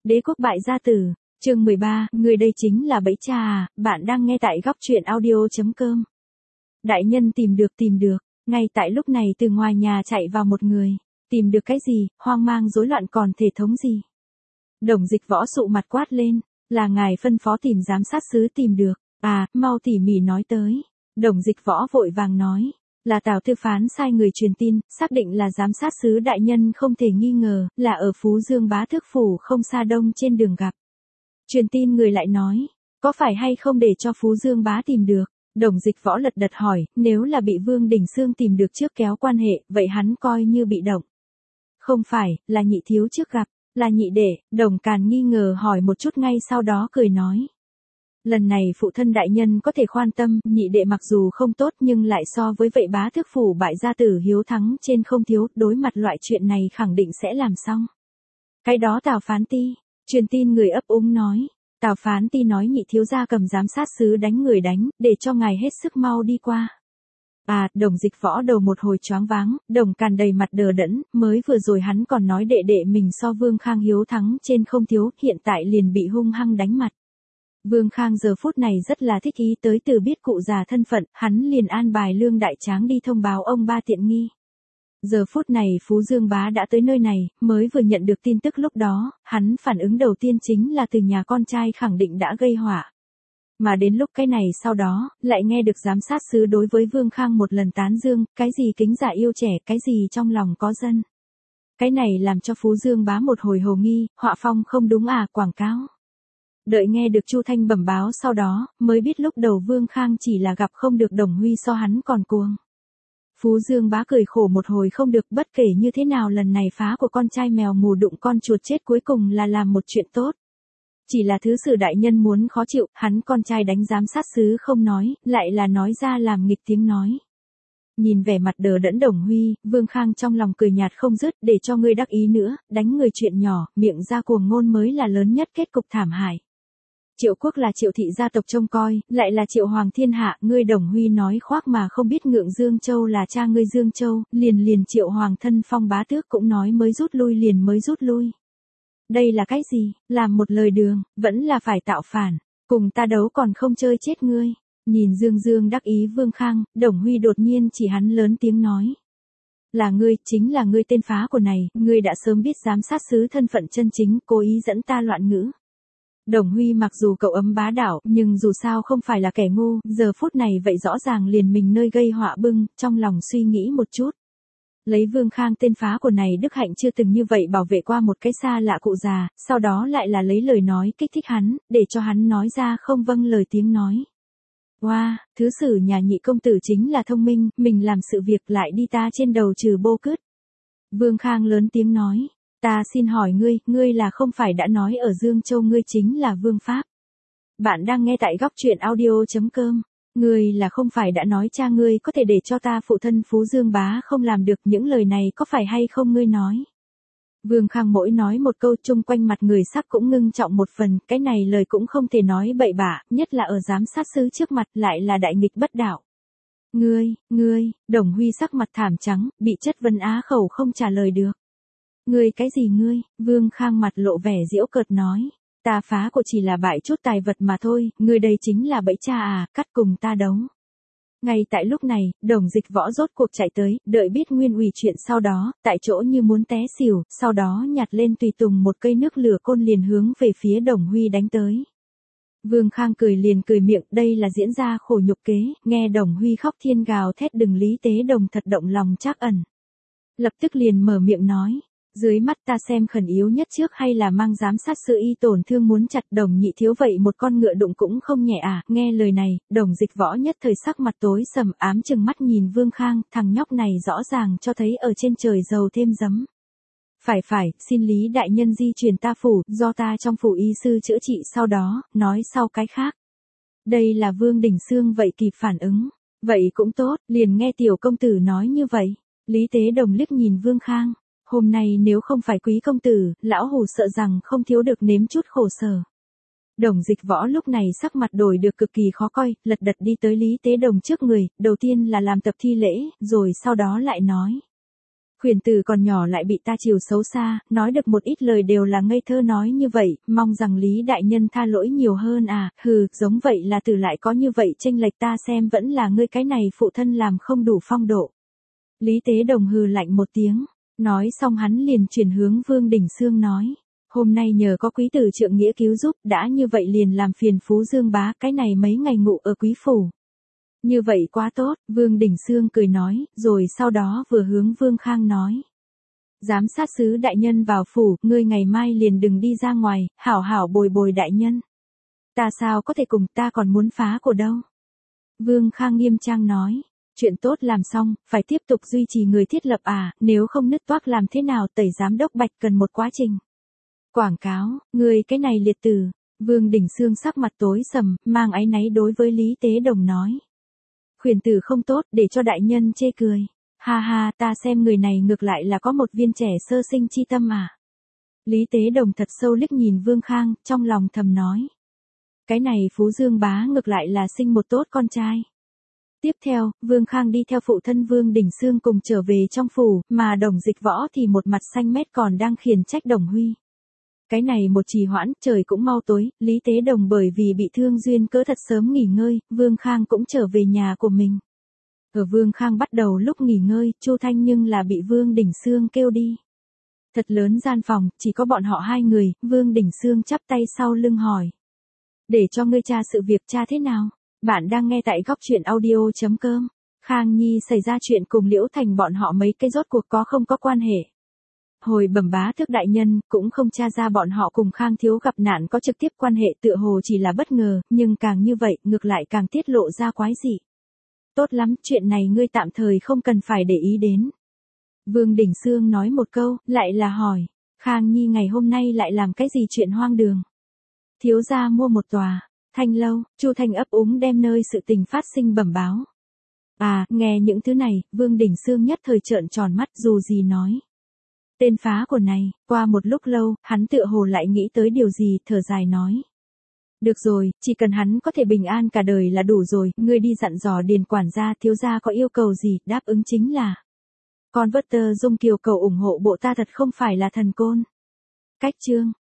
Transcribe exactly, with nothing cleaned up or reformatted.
Đế quốc bại gia tử, chương mười ba, người đây chính là bẫy cha à, bạn đang nghe tại góc truyện audio.com. Đại nhân tìm được tìm được, ngay tại lúc này từ ngoài nhà chạy vào một người, tìm được cái gì, hoang mang rối loạn còn thể thống gì. Đồng Dịch Võ sụ mặt quát lên, là ngài phân phó tìm giám sát sứ tìm được, à, mau tỉ mỉ nói tới. Đồng Dịch Võ vội vàng nói, là Tào Tư Phán sai người truyền tin, xác định là giám sát sứ đại nhân không thể nghi ngờ, là ở Phú Dương Bá Tước Phủ không xa đông trên đường gặp. Truyền tin người lại nói, có phải hay không để cho Phú Dương Bá tìm được? Đồng Dịch Võ lật đật hỏi, nếu là bị Vương Đình Xương tìm được trước kéo quan hệ, vậy hắn coi như bị động. Không phải, là nhị thiếu trước gặp, là nhị đệ. Đồng Càn nghi ngờ hỏi một chút ngay sau đó cười nói. Lần này phụ thân đại nhân có thể khoan tâm, nhị đệ mặc dù không tốt nhưng lại so với vậy Bá Tước Phủ bại gia tử hiếu thắng trên không thiếu, đối mặt loại chuyện này khẳng định sẽ làm xong. Cái đó Tào Phán Ti, truyền tin người ấp úng nói. Tào Phán Ti nói nhị thiếu gia cầm giám sát sứ đánh người đánh, để cho ngài hết sức mau đi qua. À, Đồng Dịch Võ đầu một hồi choáng váng, Đồng Càn đầy mặt đờ đẫn, mới vừa rồi hắn còn nói đệ đệ mình so Vương Khang hiếu thắng trên không thiếu, hiện tại liền bị hung hăng đánh mặt. Vương Khang giờ phút này rất là thích ý tới từ biết cụ già thân phận, hắn liền an bài Lương Đại Tráng đi thông báo ông ba tiện nghi. Giờ phút này Phú Dương Bá đã tới nơi này, mới vừa nhận được tin tức lúc đó, hắn phản ứng đầu tiên chính là từ nhà con trai khẳng định đã gây họa. Mà đến lúc cái này sau đó, lại nghe được giám sát sứ đối với Vương Khang một lần tán dương, cái gì kính già yêu trẻ, cái gì trong lòng có dân. Cái này làm cho Phú Dương Bá một hồi hồ nghi, họa phong không đúng à, quảng cáo. Đợi nghe được Chu Thanh bẩm báo sau đó, mới biết lúc đầu Vương Khang chỉ là gặp không được Đồng Huy so hắn còn cuồng. Phú Dương Bá cười khổ một hồi không được, bất kể như thế nào lần này phá của con trai mèo mù đụng con chuột chết cuối cùng là làm một chuyện tốt. Chỉ là thứ sử đại nhân muốn khó chịu, hắn con trai đánh giám sát sứ không nói, lại là nói ra làm nghịch tiếng nói. Nhìn vẻ mặt đờ đẫn Đồng Huy, Vương Khang trong lòng cười nhạt không dứt, để cho ngươi đắc ý nữa, đánh người chuyện nhỏ, miệng ra cuồng ngôn mới là lớn nhất kết cục thảm hại. Triệu Quốc là Triệu thị gia tộc trông coi, lại là Triệu Hoàng thiên hạ, ngươi Đồng Huy nói khoác mà không biết ngượng Dương Châu là cha ngươi Dương Châu, liền liền Triệu Hoàng thân phong bá tước cũng nói mới rút lui liền mới rút lui. Đây là cái gì, làm một lời đường, vẫn là phải tạo phản, cùng ta đấu còn không chơi chết ngươi. Nhìn Dương Dương đắc ý Vương Khang, Đồng Huy đột nhiên chỉ hắn lớn tiếng nói. Là ngươi, chính là ngươi tên phá của này, ngươi đã sớm biết giám sát sứ thân phận chân chính, cố ý dẫn ta loạn ngữ. Đồng Huy mặc dù cậu ấm bá đạo, nhưng dù sao không phải là kẻ ngu, giờ phút này vậy rõ ràng liền mình nơi gây họa bưng, trong lòng suy nghĩ một chút. Lấy Vương Khang tên phá của này Đức Hạnh chưa từng như vậy bảo vệ qua một cái xa lạ cụ già, sau đó lại là lấy lời nói kích thích hắn, để cho hắn nói ra không vâng lời tiếng nói. Wow, thứ sử nhà nhị công tử chính là thông minh, mình làm sự việc lại đi ta trên đầu trừ bô cứt. Vương Khang lớn tiếng nói. Ta xin hỏi ngươi, ngươi là không phải đã nói ở Dương Châu ngươi chính là Vương Pháp. Bạn đang nghe tại góc truyện audio.com. Ngươi là không phải đã nói cha ngươi có thể để cho ta phụ thân Phú Dương Bá không làm được, những lời này có phải hay không ngươi nói. Vương Khang mỗi nói một câu chung quanh mặt người sắc cũng ngưng trọng một phần, cái này lời cũng không thể nói bậy bạ, nhất là ở giám sát sứ trước mặt lại là đại nghịch bất đạo. Ngươi, ngươi, Đồng Huy sắc mặt thảm trắng, bị chất vấn á khẩu không trả lời được. Ngươi cái gì ngươi, Vương Khang mặt lộ vẻ giễu cợt nói, ta phá của chỉ là bại chút tài vật mà thôi, ngươi đây chính là bẫy cha à, cắt cùng ta đấu. Ngay tại lúc này, Đồng Dịch Võ rốt cuộc chạy tới, đợi biết nguyên ủy chuyện sau đó, tại chỗ như muốn té xỉu, sau đó nhặt lên tùy tùng một cây nước lửa côn liền hướng về phía Đồng Huy đánh tới. Vương Khang cười liền cười miệng, đây là diễn ra khổ nhục kế, nghe Đồng Huy khóc thiên gào thét đừng lý tế Đồng thật động lòng trắc ẩn. Lập tức liền mở miệng nói. Dưới mắt ta xem khẩn yếu nhất trước hay là mang giám sát sự y tổn thương muốn chặt Đồng nhị thiếu vậy một con ngựa đụng cũng không nhẹ à, nghe lời này, Đồng Dịch Võ nhất thời sắc mặt tối sầm ám chừng mắt nhìn Vương Khang, thằng nhóc này rõ ràng cho thấy ở trên trời dầu thêm giấm. Phải phải, xin Lý đại nhân di chuyển ta phủ, do ta trong phủ y sư chữa trị sau đó, nói sau cái khác. Đây là Vương Đình Xương vậy kịp phản ứng, vậy cũng tốt, liền nghe tiểu công tử nói như vậy, Lý Tế Đồng liếc nhìn Vương Khang. Hôm nay nếu không phải quý công tử, lão hù sợ rằng không thiếu được nếm chút khổ sở. Đồng Dịch Võ lúc này sắc mặt đổi được cực kỳ khó coi, lật đật đi tới Lý Tế Đồng trước người, đầu tiên là làm tập thi lễ, rồi sau đó lại nói. Khuyển tử còn nhỏ lại bị ta chiều xấu xa, nói được một ít lời đều là ngây thơ nói như vậy, mong rằng Lý đại nhân tha lỗi nhiều hơn à, hừ, giống vậy là tử lại có như vậy chênh lệch ta xem vẫn là ngươi cái này phụ thân làm không đủ phong độ. Lý Tế Đồng hừ lạnh một tiếng, nói xong hắn liền chuyển hướng Vương Đình Xương nói. Hôm nay nhờ có quý tử trượng nghĩa cứu giúp, đã như vậy liền làm phiền Phú Dương bá, cái này mấy ngày ngủ ở quý phủ. Như vậy quá tốt, Vương Đình Xương cười nói, rồi sau đó vừa hướng Vương Khang nói. Giám sát sứ đại nhân vào phủ, ngươi ngày mai liền đừng đi ra ngoài, hảo hảo bồi bồi đại nhân. Ta sao có thể cùng, ta còn muốn phá của đâu. Vương Khang nghiêm trang nói, chuyện tốt làm xong, phải tiếp tục duy trì người thiết lập à, nếu không nứt toác làm thế nào tẩy giám đốc Bạch cần một quá trình. Quảng cáo, ngươi cái này liệt tử, Vương Đình Xương sắc mặt tối sầm, mang áy náy đối với Lý Tế Đồng nói. Khuyển tử không tốt, để cho đại nhân chê cười. Ha ha, ta xem người này ngược lại là có một viên trẻ sơ sinh chi tâm à. Lý Tế Đồng thật sâu liếc nhìn Vương Khang, trong lòng thầm nói. Cái này Phú Dương bá ngược lại là sinh một tốt con trai. Tiếp theo, Vương Khang đi theo phụ thân Vương Đình Xương cùng trở về trong phủ, mà Đồng Dịch Võ thì một mặt xanh mét còn đang khiển trách Đồng Huy. Cái này một trì hoãn, trời cũng mau tối, Lý Tế Đồng bởi vì bị thương duyên cớ thật sớm nghỉ ngơi, Vương Khang cũng trở về nhà của mình. Ở Vương Khang bắt đầu lúc nghỉ ngơi, Chu Thanh nhưng là bị Vương Đình Xương kêu đi. Thật lớn gian phòng, chỉ có bọn họ hai người, Vương Đình Xương chắp tay sau lưng hỏi. Để cho ngươi tra sự việc tra thế nào? Bạn đang nghe tại góc truyện audio chấm com. Khang Nhi xảy ra chuyện cùng Liễu Thành bọn họ mấy cái rốt cuộc có không có quan hệ. Hồi bẩm bá thước đại nhân, cũng không tra ra bọn họ cùng Khang thiếu gặp nạn có trực tiếp quan hệ, tựa hồ chỉ là bất ngờ, nhưng càng như vậy, ngược lại càng tiết lộ ra quái dị. Tốt lắm, chuyện này ngươi tạm thời không cần phải để ý đến. Vương Đình Xương nói một câu, lại là hỏi, Khang Nhi ngày hôm nay lại làm cái gì chuyện hoang đường? Thiếu gia mua một tòa thanh lâu, Chu Thanh ấp úng đem nơi sự tình phát sinh bẩm báo. À, nghe những thứ này, Vương Đình Xương nhất thời trợn tròn mắt dù gì nói. Tên phá của này, qua một lúc lâu, hắn tựa hồ lại nghĩ tới điều gì, thở dài nói. Được rồi, chỉ cần hắn có thể bình an cả đời là đủ rồi, ngươi đi dặn dò Điền quản gia, thiếu gia có yêu cầu gì, đáp ứng chính là. Con vớt tơ Dung Kiều cầu ủng hộ bộ ta thật không phải là thần côn. Cách chương.